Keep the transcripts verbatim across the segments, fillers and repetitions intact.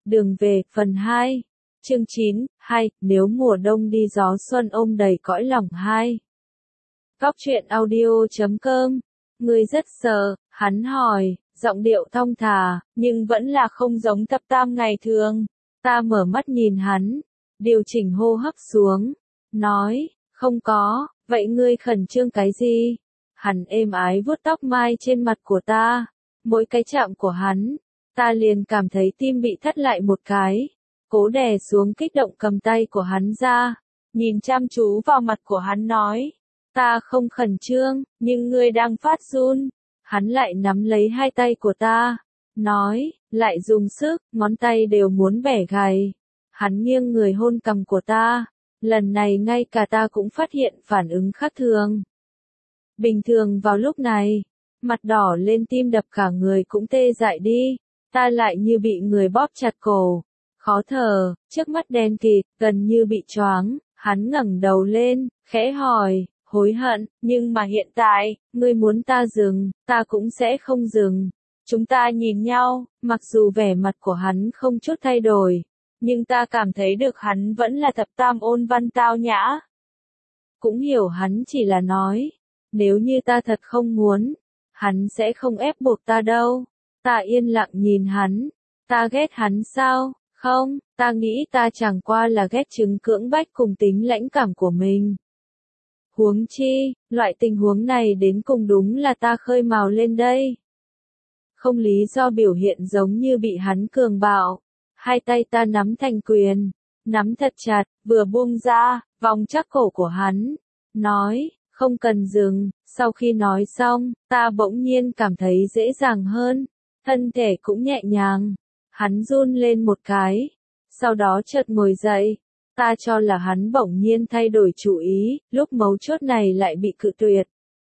Đường về, phần hai. Chương chín, hai, nếu mùa đông đi gió xuân ôm đầy cõi lòng hai. Góc truyện audio chấm com. Ngươi rất sợ, hắn hỏi, giọng điệu thong thả, nhưng vẫn là không giống Thập Tam ngày thường. Ta mở mắt nhìn hắn, điều chỉnh hô hấp xuống, nói, không có, vậy ngươi khẩn trương cái gì? Hắn êm ái vuốt tóc mai trên mặt của ta, mỗi cái chạm của hắn, ta liền cảm thấy tim bị thắt lại một cái. Cố đè xuống kích động cầm tay của hắn ra, nhìn chăm chú vào mặt của hắn nói, ta không khẩn trương, nhưng ngươi đang phát run. Hắn lại nắm lấy hai tay của ta, nói, lại dùng sức, ngón tay đều muốn bẻ gãy. Hắn nghiêng người hôn cằm của ta, lần này ngay cả ta cũng phát hiện phản ứng khác thường. Bình thường vào lúc này, mặt đỏ lên tim đập cả người cũng tê dại đi, ta lại như bị người bóp chặt cổ. Khó thở, trước mắt đen kịt, gần như bị choáng, hắn ngẩng đầu lên, khẽ hỏi, hối hận, nhưng mà hiện tại, ngươi muốn ta dừng, ta cũng sẽ không dừng. Chúng ta nhìn nhau, mặc dù vẻ mặt của hắn không chút thay đổi, nhưng ta cảm thấy được hắn vẫn là Thập Tam ôn văn tao nhã. Cũng hiểu hắn chỉ là nói, nếu như ta thật không muốn, hắn sẽ không ép buộc ta đâu. Ta yên lặng nhìn hắn, ta ghét hắn sao? Không, ta nghĩ ta chẳng qua là ghét chứng cưỡng bách cùng tính lãnh cảm của mình. Huống chi, loại tình huống này đến cùng đúng là ta khơi mào lên đây. Không lý do biểu hiện giống như bị hắn cường bạo. Hai tay ta nắm thành quyền, nắm thật chặt, vừa buông ra, vòng chắc cổ của hắn. Nói, không cần dừng, sau khi nói xong, ta bỗng nhiên cảm thấy dễ dàng hơn, thân thể cũng nhẹ nhàng. Hắn run lên một cái, sau đó chợt ngồi dậy, ta cho là hắn bỗng nhiên thay đổi chủ ý, lúc mấu chốt này lại bị cự tuyệt.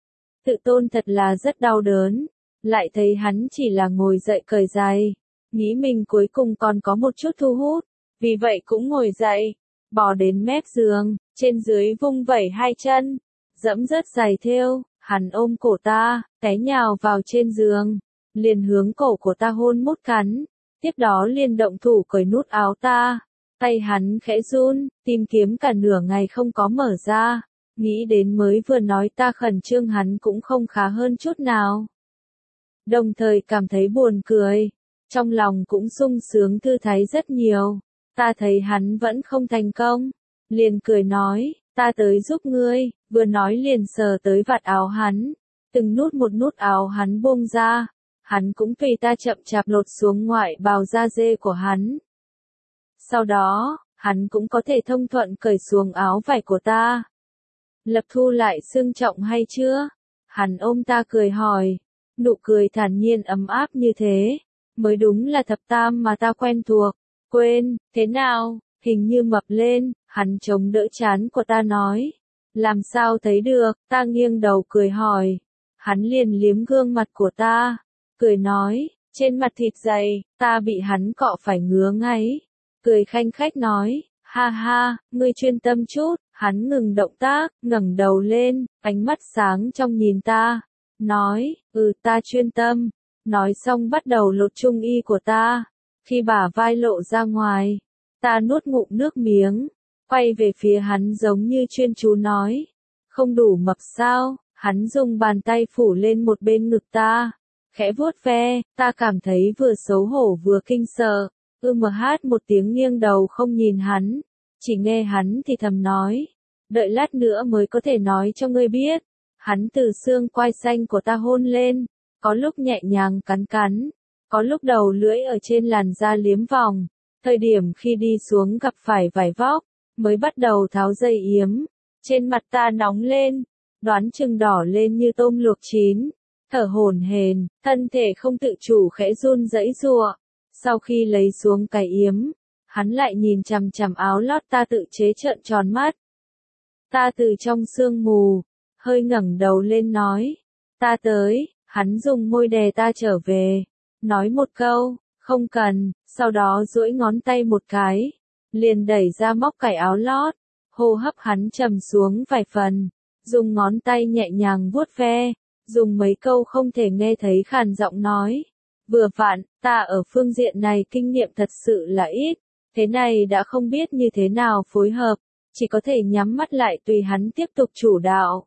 Tự tôn thật là rất đau đớn, lại thấy hắn chỉ là ngồi dậy cởi giày, nghĩ mình cuối cùng còn có một chút thu hút, vì vậy cũng ngồi dậy, bò đến mép giường, trên dưới vung vẩy hai chân, dẫm rớt giày thêu, hắn ôm cổ ta, té nhào vào trên giường, liền hướng cổ của ta hôn mút cắn. Tiếp đó liền động thủ cởi nút áo ta, tay hắn khẽ run, tìm kiếm cả nửa ngày không có mở ra, nghĩ đến mới vừa nói ta khẩn trương hắn cũng không khá hơn chút nào. Đồng thời cảm thấy buồn cười, trong lòng cũng sung sướng thư thái rất nhiều, ta thấy hắn vẫn không thành công, liền cười nói, ta tới giúp ngươi, vừa nói liền sờ tới vạt áo hắn, từng nút một nút áo hắn buông ra. Hắn cũng tùy ta chậm chạp lột xuống ngoại bào da dê của hắn. Sau đó, hắn cũng có thể thông thuận cởi xuống áo vải của ta. Lập thu lại xương trọng hay chưa? Hắn ôm ta cười hỏi. Nụ cười thản nhiên ấm áp như thế. Mới đúng là Thập Tam mà ta quen thuộc. Quên, thế nào? Hình như mập lên, hắn chống đỡ trán của ta nói. Làm sao thấy được? Ta nghiêng đầu cười hỏi. Hắn liền liếm gương mặt của ta. Cười nói, trên mặt thịt dày, ta bị hắn cọ phải ngứa ngáy. Cười khanh khách nói, ha ha, ngươi chuyên tâm chút. Hắn ngừng động tác, ngẩng đầu lên, ánh mắt sáng trong nhìn ta. Nói, ừ ta chuyên tâm. Nói xong bắt đầu lột trung y của ta. Khi bả vai lộ ra ngoài, ta nuốt ngụm nước miếng, quay về phía hắn giống như chuyên chú nói. Không đủ mập sao? Hắn dùng bàn tay phủ lên một bên ngực ta. Khẽ vuốt ve, ta cảm thấy vừa xấu hổ vừa kinh sợ, ư mờ hát một tiếng nghiêng đầu không nhìn hắn, chỉ nghe hắn thì thầm nói, đợi lát nữa mới có thể nói cho ngươi biết. Hắn từ xương quai xanh của ta hôn lên, có lúc nhẹ nhàng cắn cắn, có lúc đầu lưỡi ở trên làn da liếm vòng, thời điểm khi đi xuống gặp phải vải vóc, mới bắt đầu tháo dây yếm, trên mặt ta nóng lên, đoán chừng đỏ lên như tôm luộc chín. Thở hổn hển, thân thể không tự chủ khẽ run rẩy giụa. Sau khi lấy xuống cái yếm, hắn lại nhìn chằm chằm áo lót ta tự chế trợn tròn mắt. Ta từ trong sương mù, hơi ngẩng đầu lên nói, ta tới, hắn dùng môi đè ta trở về, nói một câu, không cần, sau đó duỗi ngón tay một cái, liền đẩy ra móc cài áo lót, hô hấp hắn trầm xuống vài phần, dùng ngón tay nhẹ nhàng vuốt ve. Dùng mấy câu không thể nghe thấy khàn giọng nói, Vừa vặn, ta ở phương diện này kinh nghiệm thật sự là ít, thế này đã không biết như thế nào phối hợp, chỉ có thể nhắm mắt lại tùy hắn tiếp tục chủ đạo.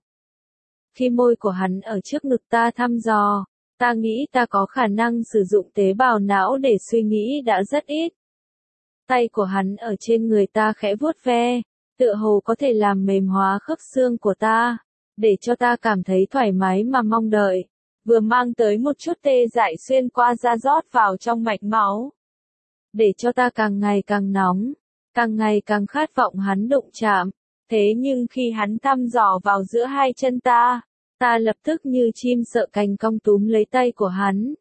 Khi môi của hắn ở trước ngực ta thăm dò, ta nghĩ ta có khả năng sử dụng tế bào não để suy nghĩ đã rất ít. Tay của hắn ở trên người ta khẽ vuốt ve, tựa hồ có thể làm mềm hóa khớp xương của ta, để cho ta cảm thấy thoải mái mà mong đợi, vừa mang tới một chút tê dại xuyên qua da rót vào trong mạch máu, để cho ta càng ngày càng nóng, càng ngày càng khát vọng hắn đụng chạm. Thế nhưng khi hắn thăm dò vào giữa hai chân ta, ta lập tức như chim sợ cành cong túm lấy tay của hắn.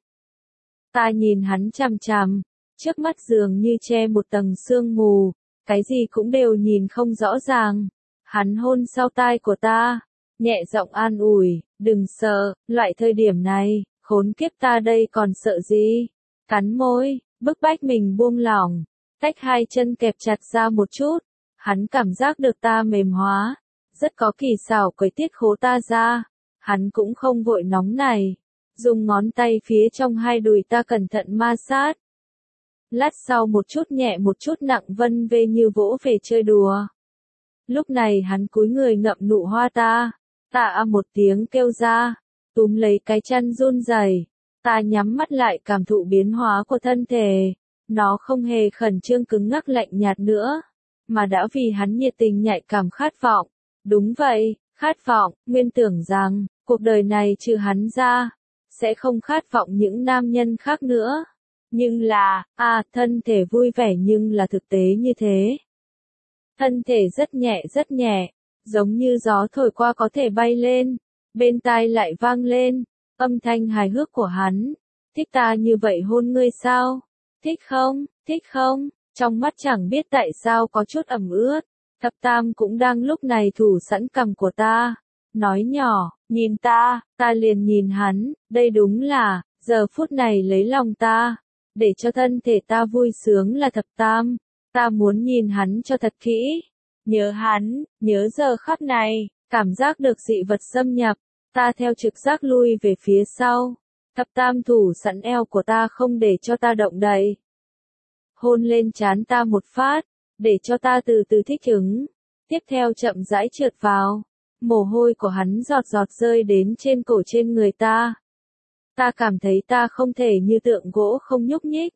Ta nhìn hắn chằm chằm, trước mắt dường như che một tầng sương mù, cái gì cũng đều nhìn không rõ ràng. Hắn hôn sau tai của ta, nhẹ giọng an ủi, đừng sợ, loại thời điểm này, khốn kiếp ta đây còn sợ gì. Cắn môi, bức bách mình buông lỏng, tách hai chân kẹp chặt ra một chút. Hắn cảm giác được ta mềm hóa, rất có kỳ xảo quấy tiết khố ta ra. Hắn cũng không vội nóng này, dùng ngón tay phía trong hai đùi ta cẩn thận ma sát. Lát sau một chút nhẹ một chút nặng vân vê như vỗ về chơi đùa. Lúc này hắn cúi người ngậm nụ hoa ta, ta a một tiếng kêu ra, túm lấy cái chân run rẩy. Ta nhắm mắt lại cảm thụ biến hóa của thân thể, nó không hề khẩn trương cứng ngắc lạnh nhạt nữa, mà đã vì hắn nhiệt tình nhạy cảm khát vọng. Đúng vậy, khát vọng, nguyên tưởng rằng, cuộc đời này trừ hắn ra, sẽ không khát vọng những nam nhân khác nữa. Nhưng là, à, thân thể vui vẻ nhưng là thực tế như thế. Thân thể rất nhẹ rất nhẹ, giống như gió thổi qua có thể bay lên, bên tai lại vang lên, âm thanh hài hước của hắn. Thích ta như vậy hôn ngươi sao? Thích không? Thích không? Trong mắt chẳng biết tại sao có chút ẩm ướt. Thập Tam cũng đang lúc này thủ sẵn cằm của ta, nói nhỏ, nhìn ta, ta liền nhìn hắn, đây đúng là, giờ phút này lấy lòng ta, để cho thân thể ta vui sướng là Thập Tam, ta muốn nhìn hắn cho thật kỹ, nhớ hắn, nhớ giờ khắc này, cảm giác được dị vật xâm nhập, ta theo trực giác lui về phía sau, Thập Tam thủ sẵn eo của ta không để cho ta động đậy, hôn lên trán ta một phát, để cho ta từ từ thích ứng, tiếp theo chậm rãi trượt vào, mồ hôi của hắn giọt giọt rơi đến trên cổ trên người ta. Ta cảm thấy ta không thể như tượng gỗ không nhúc nhích.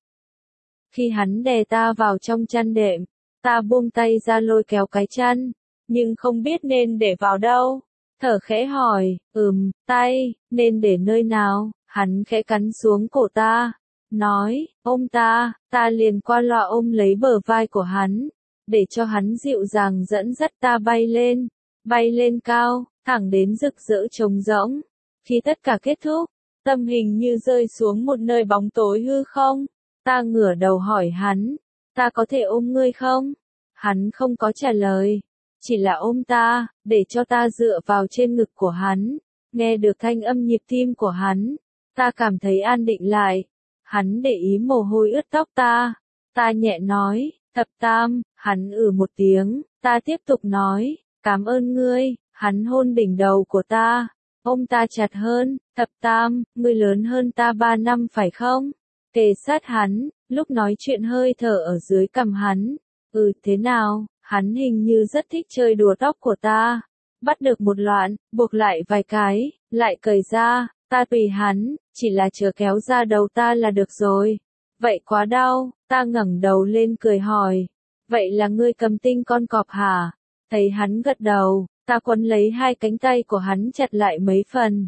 Khi hắn đè ta vào trong chăn đệm, ta buông tay ra lôi kéo cái chăn, nhưng không biết nên để vào đâu. Thở khẽ hỏi, ừm, tay, nên để nơi nào, hắn khẽ cắn xuống cổ ta, nói, ôm ta, ta liền qua loa ôm lấy bờ vai của hắn, để cho hắn dịu dàng dẫn dắt ta bay lên, bay lên cao, thẳng đến rực rỡ trống rỗng. Khi tất cả kết thúc, tâm hình như rơi xuống một nơi bóng tối hư không, ta ngửa đầu hỏi hắn, ta có thể ôm ngươi không? Hắn không có trả lời, chỉ là ôm ta, để cho ta dựa vào trên ngực của hắn, nghe được thanh âm nhịp tim của hắn, ta cảm thấy an định lại. Hắn để ý mồ hôi ướt tóc ta, ta nhẹ nói, Thập Tam, hắn ử một tiếng, ta tiếp tục nói, cảm ơn ngươi, hắn hôn đỉnh đầu của ta, ôm ta chặt hơn, Thập Tam, ngươi lớn hơn ta ba năm phải không? Kề sát hắn, lúc nói chuyện hơi thở ở dưới cằm hắn, ừ thế nào, hắn hình như rất thích chơi đùa tóc của ta, bắt được một loạn, buộc lại vài cái, lại cởi ra. Ta tùy hắn, chỉ là chờ kéo ra đầu ta là được rồi. Vậy quá đau, ta ngẩng đầu lên cười hỏi. Vậy là ngươi cầm tinh con cọp hả? Thấy hắn gật đầu, ta quấn lấy hai cánh tay của hắn chặt lại mấy phần.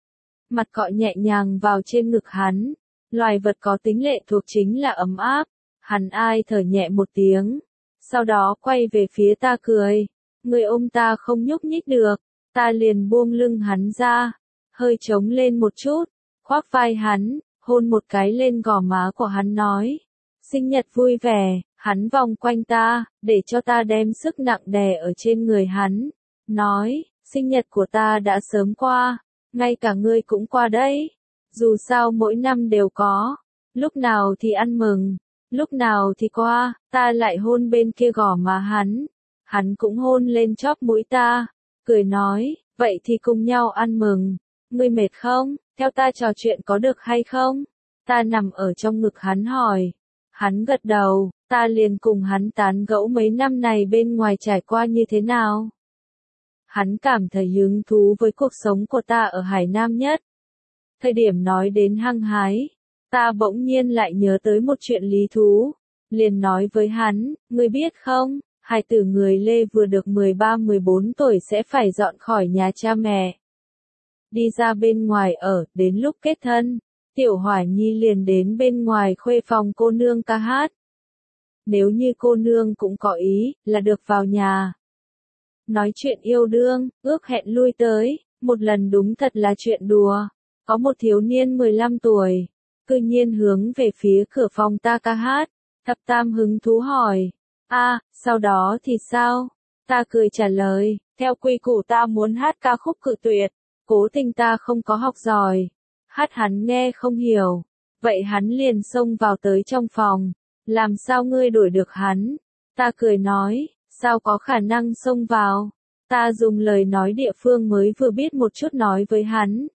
Mặt cọ nhẹ nhàng vào trên ngực hắn. Loài vật có tính lệ thuộc chính là ấm áp. Hắn ai thở nhẹ một tiếng. Sau đó quay về phía ta cười. Ngươi ôm ta không nhúc nhích được. Ta liền buông lưng hắn ra. Hơi trống lên một chút, khoác vai hắn, hôn một cái lên gò má của hắn nói. Sinh nhật vui vẻ, hắn vòng quanh ta, để cho ta đem sức nặng đè ở trên người hắn. Nói, sinh nhật của ta đã sớm qua, ngay cả ngươi cũng qua đấy. Dù sao mỗi năm đều có, lúc nào thì ăn mừng, lúc nào thì qua, ta lại hôn bên kia gò má hắn. Hắn cũng hôn lên chóp mũi ta, cười nói, vậy thì cùng nhau ăn mừng. Ngươi mệt không? Theo ta trò chuyện có được hay không? Ta nằm ở trong ngực hắn hỏi. Hắn gật đầu, ta liền cùng hắn tán gẫu mấy năm này bên ngoài trải qua như thế nào. Hắn cảm thấy hứng thú với cuộc sống của ta ở Hải Nam nhất. Thời điểm nói đến hăng hái, ta bỗng nhiên lại nhớ tới một chuyện lý thú. Liền nói với hắn, ngươi biết không, hài tử người Lê vừa được mười ba mười bốn tuổi sẽ phải dọn khỏi nhà cha mẹ. Đi ra bên ngoài ở, đến lúc kết thân, Tiểu Hỏa Nhi liền đến bên ngoài khuê phòng cô nương ca hát. Nếu như cô nương cũng có ý, là được vào nhà. Nói chuyện yêu đương, ước hẹn lui tới, một lần đúng thật là chuyện đùa. Có một thiếu niên mười lăm tuổi, cư nhiên hướng về phía cửa phòng ta ca hát. Thập Tam hứng thú hỏi, a, sau đó thì sao? Ta cười trả lời, theo quy củ ta muốn hát ca khúc cự tuyệt, cố tình ta không có học giỏi. Hát hắn nghe không hiểu, vậy hắn liền xông vào tới trong phòng, làm sao ngươi đuổi được hắn? Ta cười nói, sao có khả năng xông vào? Ta dùng lời nói địa phương mới vừa biết một chút nói với hắn.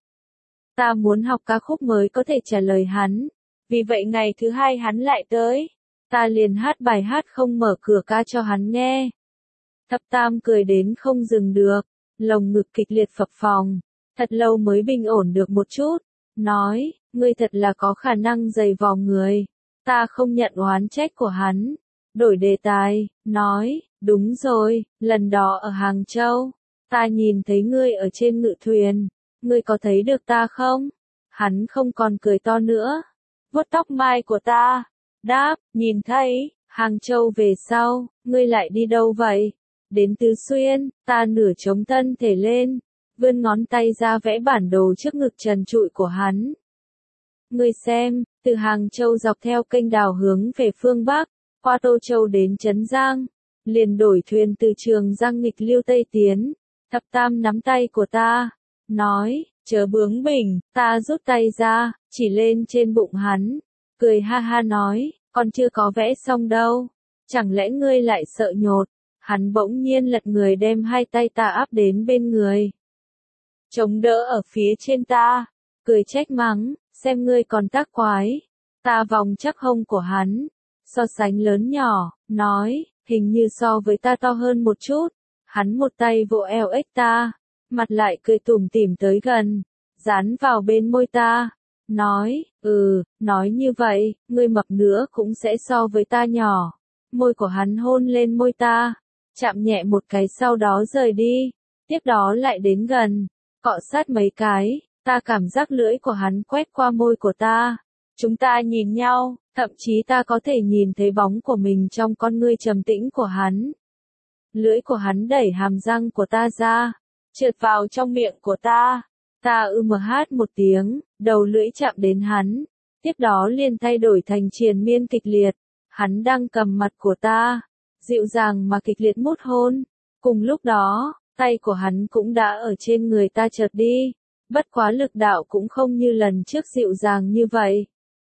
Ta muốn học ca khúc mới có thể trả lời hắn, vì vậy ngày thứ hai hắn lại tới. Ta liền hát bài hát không mở cửa ca cho hắn nghe. Thập Tam cười đến không dừng được, lồng ngực kịch liệt phập phồng, thật lâu mới bình ổn được một chút, nói, ngươi thật là có khả năng dày vò người. Ta không nhận oán trách của hắn, đổi đề tài, nói, đúng rồi, lần đó ở Hàng Châu, ta nhìn thấy ngươi ở trên ngự thuyền, ngươi có thấy được ta không? Hắn không còn cười to nữa, vuốt tóc mai của ta. Đáp, nhìn thấy, Hàng Châu về sau, ngươi lại đi đâu vậy? Đến Tứ Xuyên, ta nửa chống thân thể lên, vươn ngón tay ra vẽ bản đồ trước ngực trần trụi của hắn. Ngươi xem, từ Hàng Châu dọc theo kênh đào hướng về phương Bắc, qua Tô Châu đến Trấn Giang, liền đổi thuyền từ Trường Giang nghịch lưu Tây tiến. Thập Tam nắm tay của ta, nói, chớ bướng bỉnh, ta rút tay ra, chỉ lên trên bụng hắn. Cười ha ha nói, còn chưa có vẽ xong đâu, chẳng lẽ ngươi lại sợ nhột? Hắn bỗng nhiên lật người đem hai tay ta áp đến bên người, chống đỡ ở phía trên ta, cười trách mắng, xem ngươi còn tác quái. Ta vòng chắc hông của hắn, so sánh lớn nhỏ, nói, hình như so với ta to hơn một chút. Hắn một tay vỗ eo ếch ta, mặt lại cười tủm tỉm tới gần, dán vào bên môi ta. Nói, ừ, nói như vậy, ngươi mập nữa cũng sẽ so với ta nhỏ. Môi của hắn hôn lên môi ta, chạm nhẹ một cái sau đó rời đi, tiếp đó lại đến gần, cọ sát mấy cái, ta cảm giác lưỡi của hắn quét qua môi của ta. Chúng ta nhìn nhau, thậm chí ta có thể nhìn thấy bóng của mình trong con ngươi trầm tĩnh của hắn. Lưỡi của hắn đẩy hàm răng của ta ra, trượt vào trong miệng của ta. Ta ư mờ hát một tiếng, đầu lưỡi chạm đến hắn, tiếp đó liền thay đổi thành triền miên kịch liệt. Hắn đang cầm mặt của ta, dịu dàng mà kịch liệt mút hôn. Cùng lúc đó, tay của hắn cũng đã ở trên người ta chợt đi, bất quá lực đạo cũng không như lần trước dịu dàng như vậy.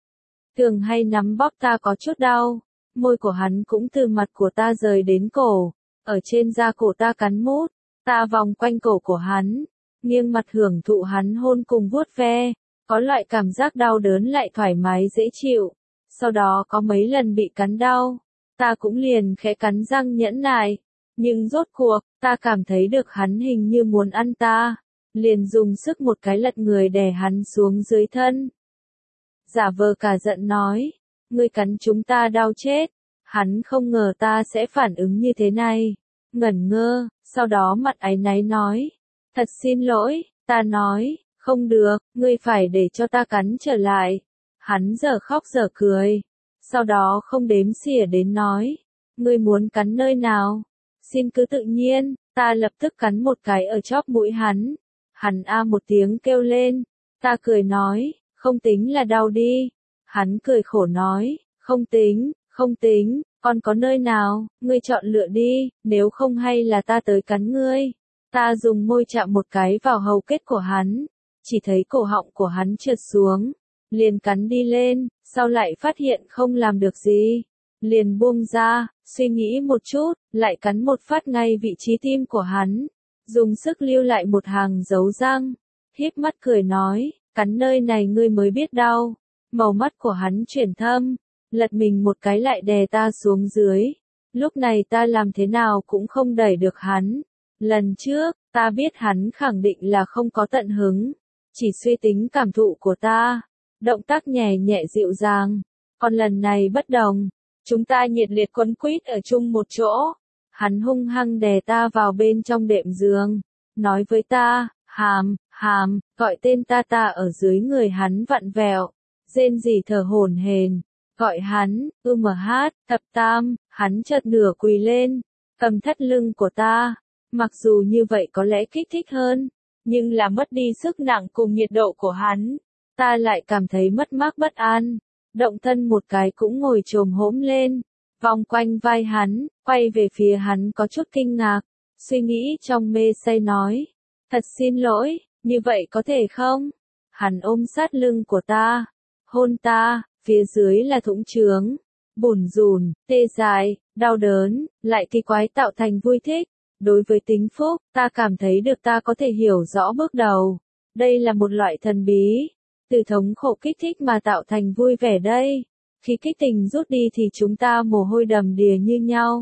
Thường hay nắm bóp ta có chút đau, môi của hắn cũng từ mặt của ta rời đến cổ, ở trên da cổ ta cắn mút, ta vòng quanh cổ của hắn, nghiêng mặt hưởng thụ hắn hôn cùng vuốt ve, có loại cảm giác đau đớn lại thoải mái dễ chịu. Sau đó có mấy lần bị cắn đau, ta cũng liền khẽ cắn răng nhẫn nại, nhưng rốt cuộc, ta cảm thấy được hắn hình như muốn ăn ta, liền dùng sức một cái lật người đè hắn xuống dưới thân. Giả vờ cả giận nói, ngươi cắn chúng ta đau chết. Hắn không ngờ ta sẽ phản ứng như thế này, ngẩn ngơ, sau đó mặt áy náy nói, thật xin lỗi. Ta nói, không được, ngươi phải để cho ta cắn trở lại. Hắn giờ khóc giờ cười, sau đó không đếm xỉa đến nói, ngươi muốn cắn nơi nào? Xin cứ tự nhiên. Ta lập tức cắn một cái ở chóp mũi hắn. Hắn a một tiếng kêu lên, ta cười nói, không tính là đau đi. Hắn cười khổ nói, không tính, không tính, còn có nơi nào, ngươi chọn lựa đi, nếu không hay là ta tới cắn ngươi. Ta dùng môi chạm một cái vào hầu kết của hắn, chỉ thấy cổ họng của hắn trượt xuống, liền cắn đi lên, sau lại phát hiện không làm được gì, liền buông ra, suy nghĩ một chút, lại cắn một phát ngay vị trí tim của hắn, dùng sức lưu lại một hàng dấu răng, híp mắt cười nói, cắn nơi này ngươi mới biết đau, Màu mắt của hắn chuyển thâm, lật mình một cái lại đè ta xuống dưới. Lúc này ta làm thế nào cũng không đẩy được hắn. Lần trước, ta biết hắn khẳng định là không có tận hứng, chỉ suy tính cảm thụ của ta. Động tác nhẹ nhẹ dịu dàng. Còn lần này bất đồng, chúng ta nhiệt liệt quấn quýt ở chung một chỗ. Hắn hung hăng đè ta vào bên trong đệm giường, nói với ta, Hàm, Hàm, gọi tên ta. Ta ở dưới người hắn vặn vẹo, rên rỉ thở hổn hển, gọi hắn, ư mờ hát, thập tam. Hắn chợt nửa quỳ lên, cầm thắt lưng của ta. Mặc dù như vậy có lẽ kích thích hơn, nhưng là mất đi sức nặng cùng nhiệt độ của hắn. Ta lại cảm thấy mất mát bất an, động thân một cái cũng ngồi chồm hổm lên, vòng quanh vai hắn, quay về phía hắn có chút kinh ngạc, suy nghĩ trong mê say nói, thật xin lỗi, như vậy có thể không? Hắn ôm sát lưng của ta, hôn ta, phía dưới là thũng trướng, bủn rủn, tê dại, đau đớn, lại kỳ quái tạo thành vui thích. Đối với tính phúc, ta cảm thấy được ta có thể hiểu rõ bước đầu. Đây là một loại thần bí, từ thống khổ kích thích mà tạo thành vui vẻ đây. Khi kích tình rút đi thì chúng ta mồ hôi đầm đìa như nhau.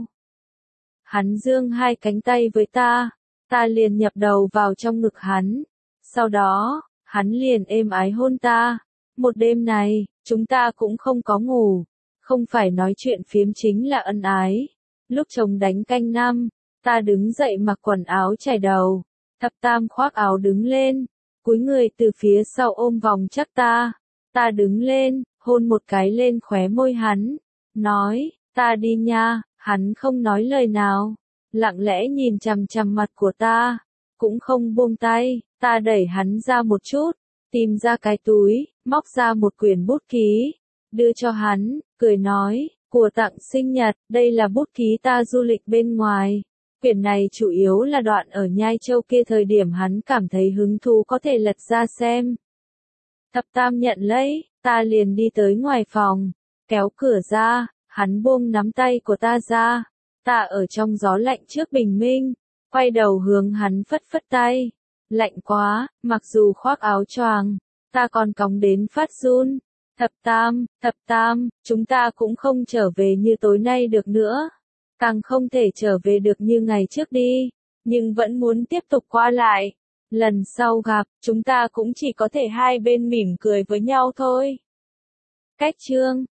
Hắn giương hai cánh tay với ta, ta liền nhập đầu vào trong ngực hắn. Sau đó, hắn liền êm ái hôn ta. Một đêm này, chúng ta cũng không có ngủ, không phải nói chuyện phiếm chính là ân ái. Lúc chồng đánh canh năm, ta đứng dậy mặc quần áo trải đầu, thập tam khoác áo đứng lên, cúi người từ phía sau ôm vòng chắc ta. Ta đứng lên, hôn một cái lên khóe môi hắn, nói, ta đi nha. Hắn không nói lời nào, lặng lẽ nhìn chằm chằm mặt của ta, cũng không buông tay. Ta đẩy hắn ra một chút, tìm ra cái túi, móc ra một quyển bút ký, đưa cho hắn, cười nói, của tặng sinh nhật, đây là bút ký ta du lịch bên ngoài. Quyển này chủ yếu là đoạn ở Nhai Châu kia, thời điểm hắn cảm thấy hứng thú có thể lật ra xem. Thập tam nhận lấy, ta liền đi tới ngoài phòng, kéo cửa ra, hắn buông nắm tay của ta ra. Ta ở trong gió lạnh trước bình minh, quay đầu hướng hắn phất phất tay. Lạnh quá, mặc dù khoác áo choàng, ta còn cóng đến phát run. Thập tam, thập tam, chúng ta cũng không trở về như tối nay được nữa. Càng không thể trở về được như ngày trước đi, nhưng vẫn muốn tiếp tục qua lại. Lần sau gặp, chúng ta cũng chỉ có thể hai bên mỉm cười với nhau thôi. Cách chương